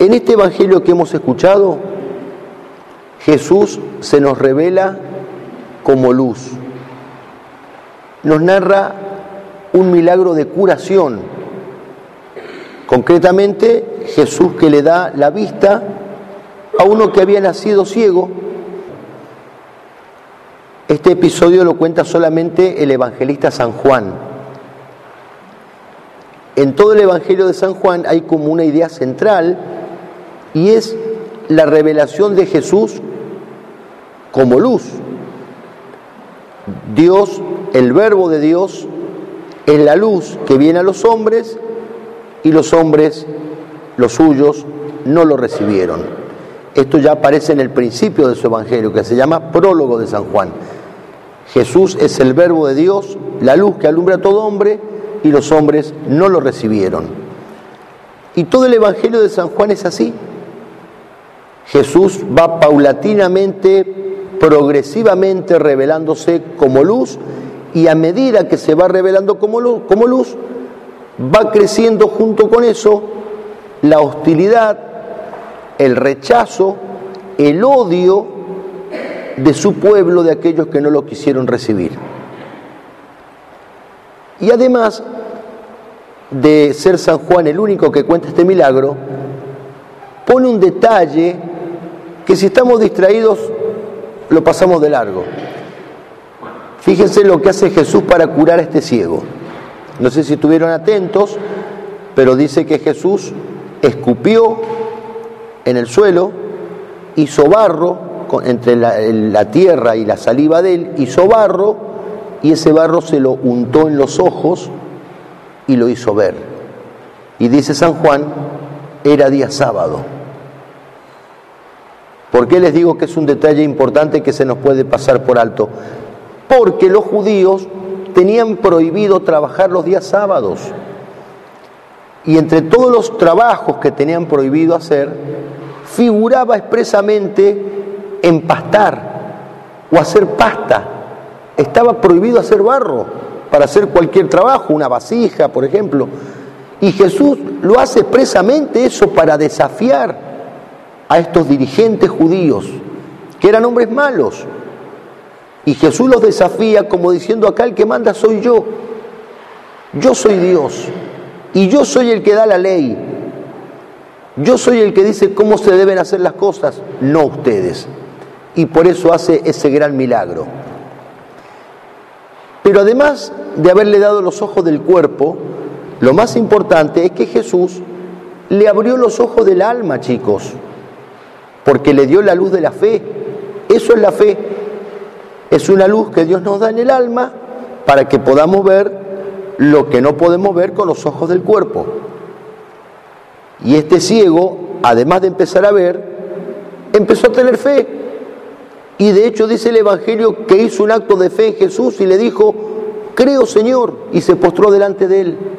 En este evangelio que hemos escuchado, Jesús se nos revela como luz. Nos narra un milagro de curación. Concretamente, Jesús que le da la vista a uno que había nacido ciego. Este episodio lo cuenta solamente el evangelista San Juan. En todo el evangelio de San Juan hay como una idea central y es la revelación de Jesús como luz. Dios, el Verbo de Dios, es la luz que viene a los hombres y los hombres, los suyos, no lo recibieron. Esto ya aparece en el principio de su evangelio, que se llama prólogo de San Juan. Jesús es el Verbo de Dios, la luz que alumbra a todo hombre, y los hombres no lo recibieron. Y todo el evangelio de San Juan es así. Jesús va paulatinamente, progresivamente revelándose como luz, y a medida que se va revelando como luz, va creciendo junto con eso la hostilidad, el rechazo, el odio de su pueblo, de aquellos que no lo quisieron recibir. Y además de ser San Juan el único que cuenta este milagro, pone un detalle que si estamos distraídos lo pasamos de largo. Fíjense lo que hace Jesús para curar a este ciego. No sé si estuvieron atentos, pero dice que Jesús escupió en el suelo, hizo barro entre la tierra y la saliva de él, hizo barro, y ese barro se lo untó en los ojos y lo hizo ver. Y dice San Juan, era día sábado. ¿Por qué les digo que es un detalle importante que se nos puede pasar por alto? Porque los judíos tenían prohibido trabajar los días sábados. Y entre todos los trabajos que tenían prohibido hacer, figuraba expresamente empastar o hacer pasta. Estaba prohibido hacer barro para hacer cualquier trabajo, una vasija, por ejemplo. Y Jesús lo hace expresamente eso para desafiar a estos dirigentes judíos, que eran hombres malos. Y Jesús los desafía como diciendo, acá el que manda soy yo. Yo soy Dios. Y yo soy el que da la ley. Yo soy el que dice cómo se deben hacer las cosas, no ustedes. Y por eso hace ese gran milagro. Pero además de haberle dado los ojos del cuerpo, lo más importante es que Jesús le abrió los ojos del alma, chicos, porque le dio la luz de la fe. Eso es la fe. Es una luz que Dios nos da en el alma para que podamos ver lo que no podemos ver con los ojos del cuerpo. Y este ciego, además de empezar a ver, empezó a tener fe. Y de hecho dice el Evangelio que hizo un acto de fe en Jesús y le dijo, creo Señor, y se postró delante de él.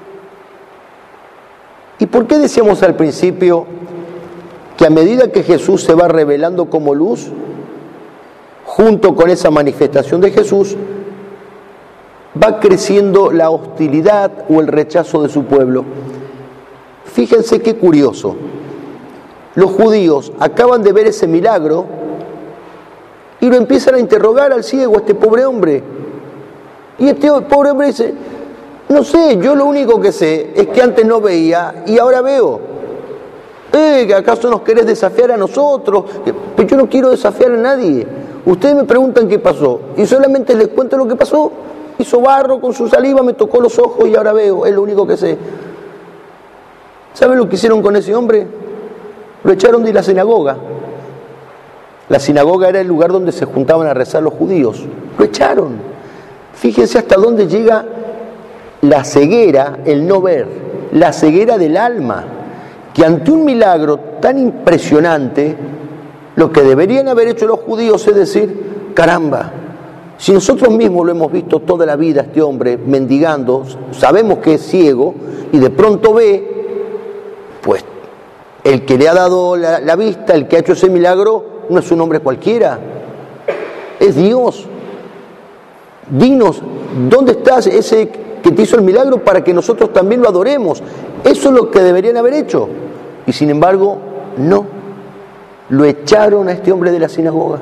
¿Y por qué decíamos al principio que a medida que Jesús se va revelando como luz, junto con esa manifestación de Jesús, va creciendo la hostilidad o el rechazo de su pueblo? Fíjense qué curioso. Los judíos acaban de ver ese milagro y lo empiezan a interrogar al ciego, a este pobre hombre. Y este pobre hombre dice, no sé, yo lo único que sé es que antes no veía y ahora veo. ¿Acaso nos querés desafiar a nosotros? Pero yo no quiero desafiar a nadie. Ustedes me preguntan qué pasó y solamente les cuento lo que pasó. Hizo barro con su saliva, me tocó los ojos y ahora veo, es lo único que sé. ¿Saben lo que hicieron con ese hombre? Lo echaron de la sinagoga. La sinagoga era el lugar donde se juntaban a rezar los judíos. Lo echaron. Fíjense hasta dónde llega la ceguera, el no ver, la ceguera del alma, que ante un milagro tan impresionante, lo que deberían haber hecho los judíos es decir, caramba, si nosotros mismos lo hemos visto toda la vida, este hombre mendigando, sabemos que es ciego y de pronto ve, pues el que le ha dado la vista, el que ha hecho ese milagro, no es un hombre cualquiera, es Dios. Dinos, ¿dónde está ese que te hizo el milagro para que nosotros también lo adoremos? Eso es lo que deberían haber hecho. Y sin embargo, no. Lo echaron a este hombre de la sinagoga.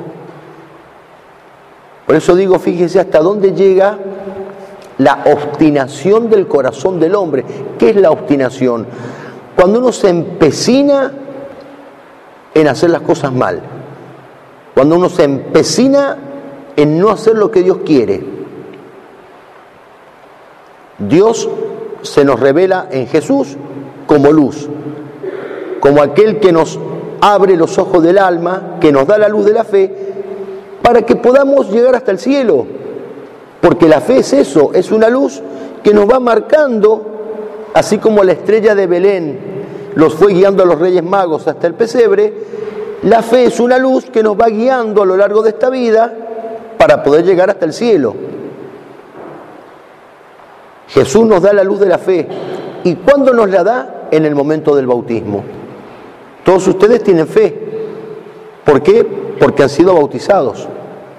Por eso digo, fíjese hasta dónde llega la obstinación del corazón del hombre. ¿Qué es la obstinación? Cuando uno se empecina en hacer las cosas mal. Cuando uno se empecina en no hacer lo que Dios quiere. Dios se nos revela en Jesús como luz, como aquel que nos abre los ojos del alma, que nos da la luz de la fe, para que podamos llegar hasta el cielo. Porque la fe es eso, es una luz que nos va marcando, así como la estrella de Belén los fue guiando a los Reyes Magos hasta el pesebre. La fe es una luz que nos va guiando a lo largo de esta vida para poder llegar hasta el cielo. Jesús nos da la luz de la fe. ¿Y cuándo nos la da? En el momento del bautismo. Todos ustedes tienen fe. ¿Por qué? Porque han sido bautizados.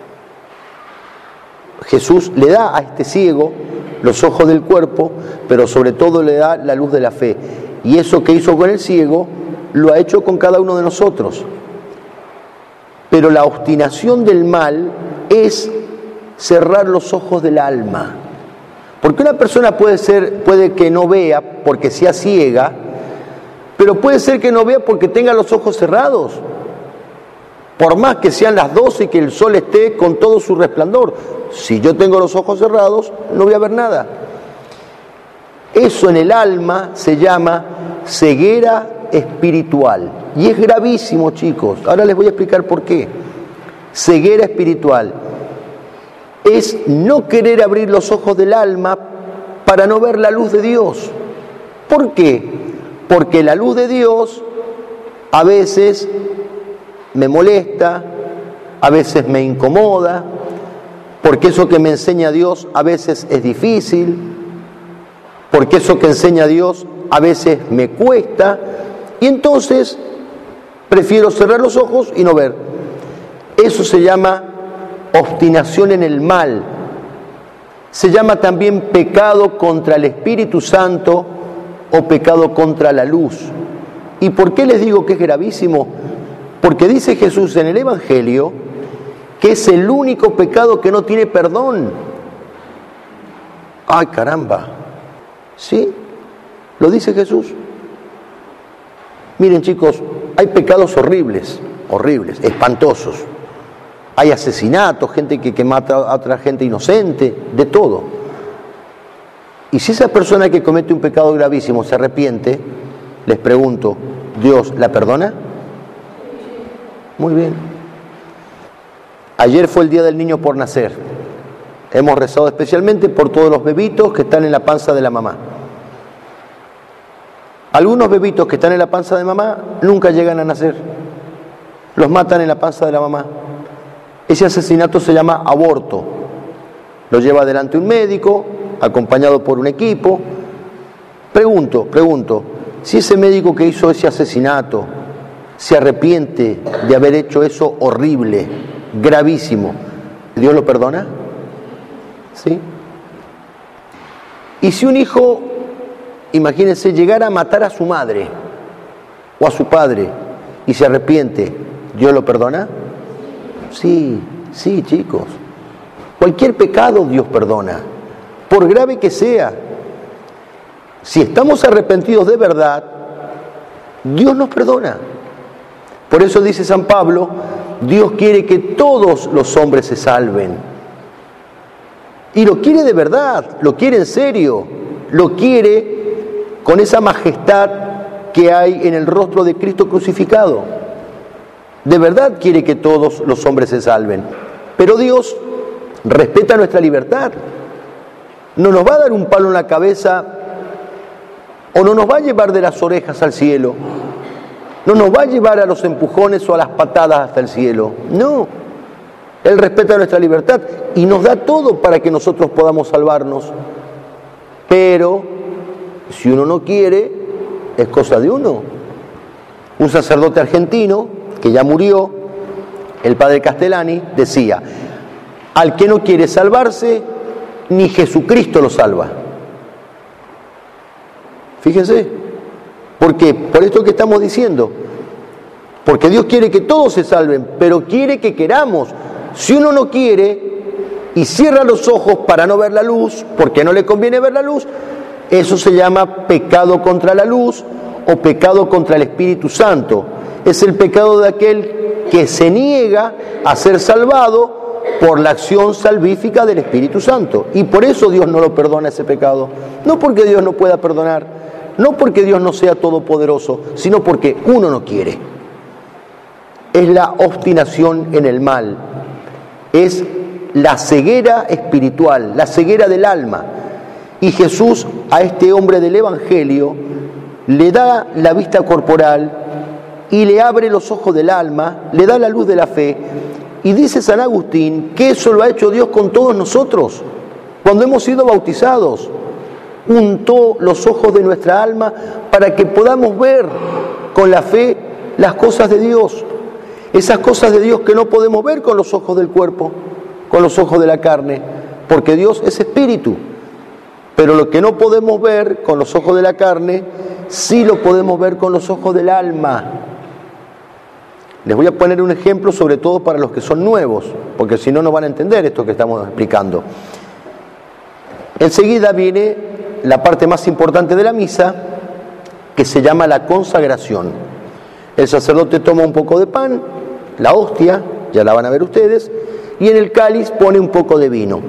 Jesús le da a este ciego los ojos del cuerpo, pero sobre todo le da la luz de la fe. Y eso que hizo con el ciego, lo ha hecho con cada uno de nosotros. Pero la obstinación del mal es cerrar los ojos del alma. Porque una persona puede que no vea porque sea ciega, pero puede ser que no vea porque tenga los ojos cerrados. Por más que sean las 12 y que el sol esté con todo su resplandor, si yo tengo los ojos cerrados, no voy a ver nada. Eso en el alma se llama ceguera espiritual. Y es gravísimo, chicos. Ahora les voy a explicar por qué. Ceguera espiritual es no querer abrir los ojos del alma para no ver la luz de Dios. ¿Por qué? Porque la luz de Dios a veces me molesta, a veces me incomoda, porque eso que me enseña Dios a veces es difícil, porque eso que enseña Dios a veces me cuesta, y entonces prefiero cerrar los ojos y no ver. Eso se llama obstinación en el mal. Se llama también pecado contra el Espíritu Santo o pecado contra la luz. ¿Y por qué les digo que es gravísimo? Porque dice Jesús en el Evangelio que es el único pecado que no tiene perdón. ¡Ay, caramba! ¿Sí? Lo dice Jesús. Miren, chicos, hay pecados horribles, espantosos. Hay asesinatos, gente que mata a otra gente inocente, de todo. Y si esa persona que comete un pecado gravísimo se arrepiente, les pregunto, ¿Dios la perdona? Muy bien. Ayer fue el Día del Niño por nacer. Hemos rezado especialmente por todos los bebitos que están en la panza de la mamá. Algunos bebitos que están en la panza de mamá nunca llegan a nacer. Los matan en la panza de la mamá. Ese asesinato se llama aborto. Lo lleva adelante un médico, acompañado por un equipo. Pregunto, si ese médico que hizo ese asesinato se arrepiente de haber hecho eso horrible, gravísimo, ¿Dios lo perdona? ¿Sí? Y si un hijo, imagínense, llegara a matar a su madre o a su padre y se arrepiente, ¿Dios lo perdona? Sí, chicos. Cualquier pecado Dios perdona, por grave que sea. Si estamos arrepentidos de verdad, Dios nos perdona. Por eso dice San Pablo, Dios quiere que todos los hombres se salven. Y lo quiere de verdad, lo quiere en serio, lo quiere con esa majestad que hay en el rostro de Cristo crucificado. De verdad quiere que todos los hombres se salven. Pero Dios respeta nuestra libertad. No nos va a dar un palo en la cabeza o no nos va a llevar de las orejas al cielo. No nos va a llevar a los empujones o a las patadas hasta el cielo. No. Él respeta nuestra libertad y nos da todo para que nosotros podamos salvarnos. Pero si uno no quiere, es cosa de uno. Un sacerdote argentino que ya murió, el padre Castellani, decía: al que no quiere salvarse, ni Jesucristo lo salva. Fíjense, ¿Por qué? Por esto que estamos diciendo. Porque Dios quiere que todos se salven, pero quiere que queramos. Si uno no quiere y cierra los ojos para no ver la luz, porque no le conviene ver la luz, eso se llama pecado contra la luz o pecado contra el Espíritu Santo. Es el pecado de aquel que se niega a ser salvado por la acción salvífica del Espíritu Santo. Y por eso Dios no lo perdona ese pecado. No porque Dios no pueda perdonar, no porque Dios no sea todopoderoso, sino porque uno no quiere. Es la obstinación en el mal, es la ceguera espiritual, la ceguera del alma. Y Jesús a este hombre del Evangelio le da la vista corporal y le abre los ojos del alma, le da la luz de la fe. Y dice San Agustín que eso lo ha hecho Dios con todos nosotros. Cuando hemos sido bautizados, untó los ojos de nuestra alma para que podamos ver con la fe las cosas de Dios. Esas cosas de Dios que no podemos ver con los ojos del cuerpo, con los ojos de la carne, porque Dios es espíritu. Pero lo que no podemos ver con los ojos de la carne, sí lo podemos ver con los ojos del alma. Les voy a poner un ejemplo, sobre todo para los que son nuevos, porque si no, no van a entender esto que estamos explicando. Enseguida viene la parte más importante de la misa, que se llama la consagración. El sacerdote toma un poco de pan, la hostia, ya la van a ver ustedes, y en el cáliz pone un poco de vino.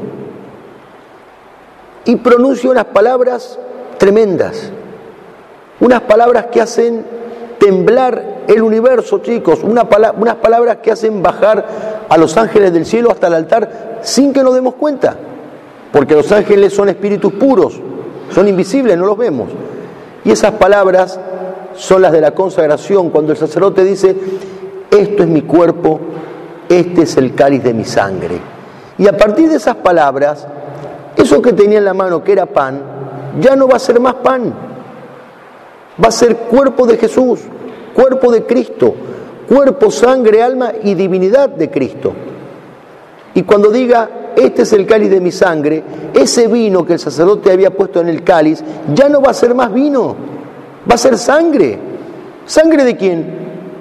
Y pronuncia unas palabras tremendas, unas palabras que hacen temblar el universo, chicos, unas palabras que hacen bajar a los ángeles del cielo hasta el altar sin que nos demos cuenta, porque los ángeles son espíritus puros, son invisibles, no los vemos. Y esas palabras son las de la consagración, cuando el sacerdote dice: esto es mi cuerpo, este es el cáliz de mi sangre. Y a partir de esas palabras, eso que tenía en la mano, que era pan, ya no va a ser más pan, va a ser cuerpo de Jesús, cuerpo de Cristo, cuerpo, sangre, alma y divinidad de Cristo. Y cuando diga: este es el cáliz de mi sangre, ese vino que el sacerdote había puesto en el cáliz ya no va a ser más vino, va a ser sangre. ¿Sangre de quién?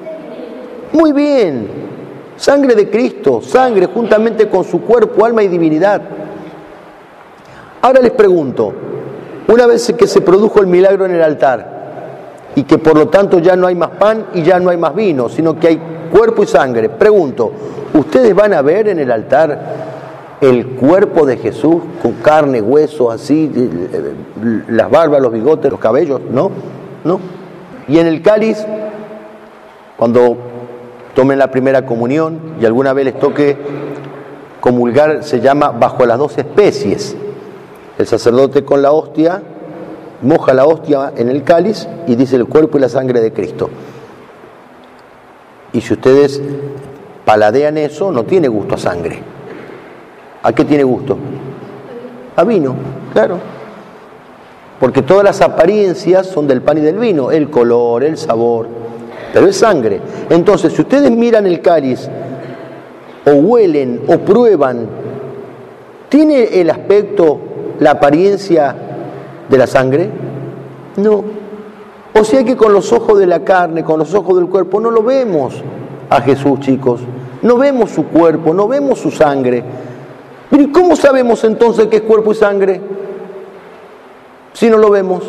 Muy bien, sangre de Cristo, sangre juntamente con su cuerpo, alma y divinidad. Ahora les pregunto, una vez que se produjo el milagro en el altar y que por lo tanto ya no hay más pan y ya no hay más vino, sino que hay cuerpo y sangre, pregunto, ¿ustedes van a ver en el altar el cuerpo de Jesús con carne, hueso, así, las barbas, los bigotes, los cabellos? No, no. Y en el cáliz, cuando tomen la primera comunión y alguna vez les toque comulgar, se llama bajo las 2 especies. El sacerdote con la hostia moja la hostia en el cáliz y dice: el cuerpo y la sangre de Cristo. Y si ustedes paladean eso, no tiene gusto a sangre. ¿A qué tiene gusto? A vino, claro. Porque todas las apariencias son del pan y del vino, el color, el sabor, pero es sangre. Entonces, si ustedes miran el cáliz, o huelen, o prueban, ¿tiene el aspecto, la apariencia de la sangre? No. O sea que con los ojos de la carne, con los ojos del cuerpo, no lo vemos a Jesús, chicos. No vemos su cuerpo, no vemos su sangre. Pero ¿y cómo sabemos entonces que es cuerpo y sangre si no lo vemos?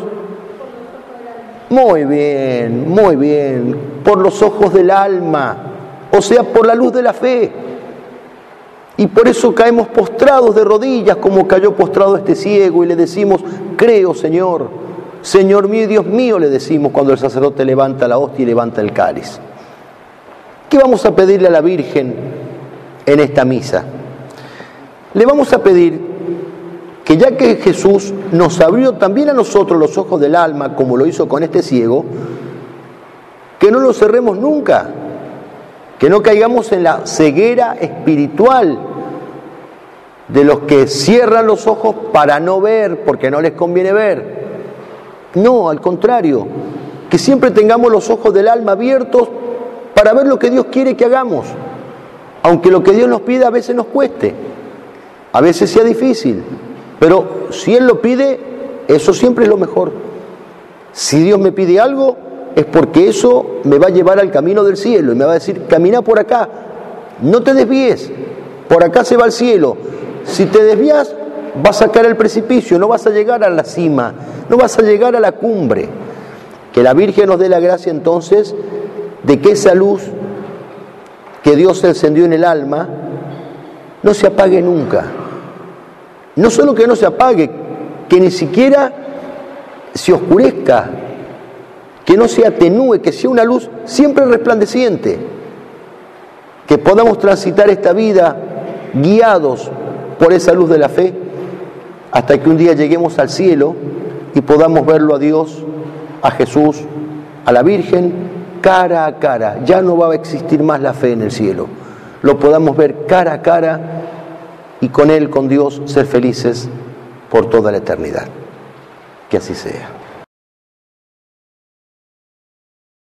Muy bien, por los ojos del alma, o sea, por la luz de la fe. Y por eso caemos postrados de rodillas, como cayó postrado este ciego, y le decimos: creo, Señor, Señor mío y Dios mío, le decimos cuando el sacerdote levanta la hostia y levanta el cáliz. ¿Qué vamos a pedirle a la Virgen en esta misa? Le vamos a pedir que, ya que Jesús nos abrió también a nosotros los ojos del alma, como lo hizo con este ciego, que no los cerremos nunca, que no caigamos en la ceguera espiritual de los que cierran los ojos para no ver, porque no les conviene ver. No, al contrario, que siempre tengamos los ojos del alma abiertos para ver lo que Dios quiere que hagamos, aunque lo que Dios nos pide a veces nos cueste, a veces sea difícil, pero si Él lo pide, eso siempre es lo mejor. Si Dios me pide algo, es porque eso me va a llevar al camino del cielo y me va a decir, camina por acá, no te desvíes, por acá se va al cielo. Si te desvías, vas a caer al precipicio, no vas a llegar a la cima, no vas a llegar a la cumbre. Que la Virgen nos dé la gracia entonces de que esa luz que Dios encendió en el alma no se apague nunca. No solo que no se apague, que ni siquiera se oscurezca, que no se atenúe, que sea una luz siempre resplandeciente, que podamos transitar esta vida guiados por esa luz de la fe, hasta que un día lleguemos al cielo y podamos verlo a Dios, a Jesús, a la Virgen, cara a cara. Ya no va a existir más la fe en el cielo, lo podamos ver cara a cara y con Él, con Dios, ser felices por toda la eternidad. Que así sea.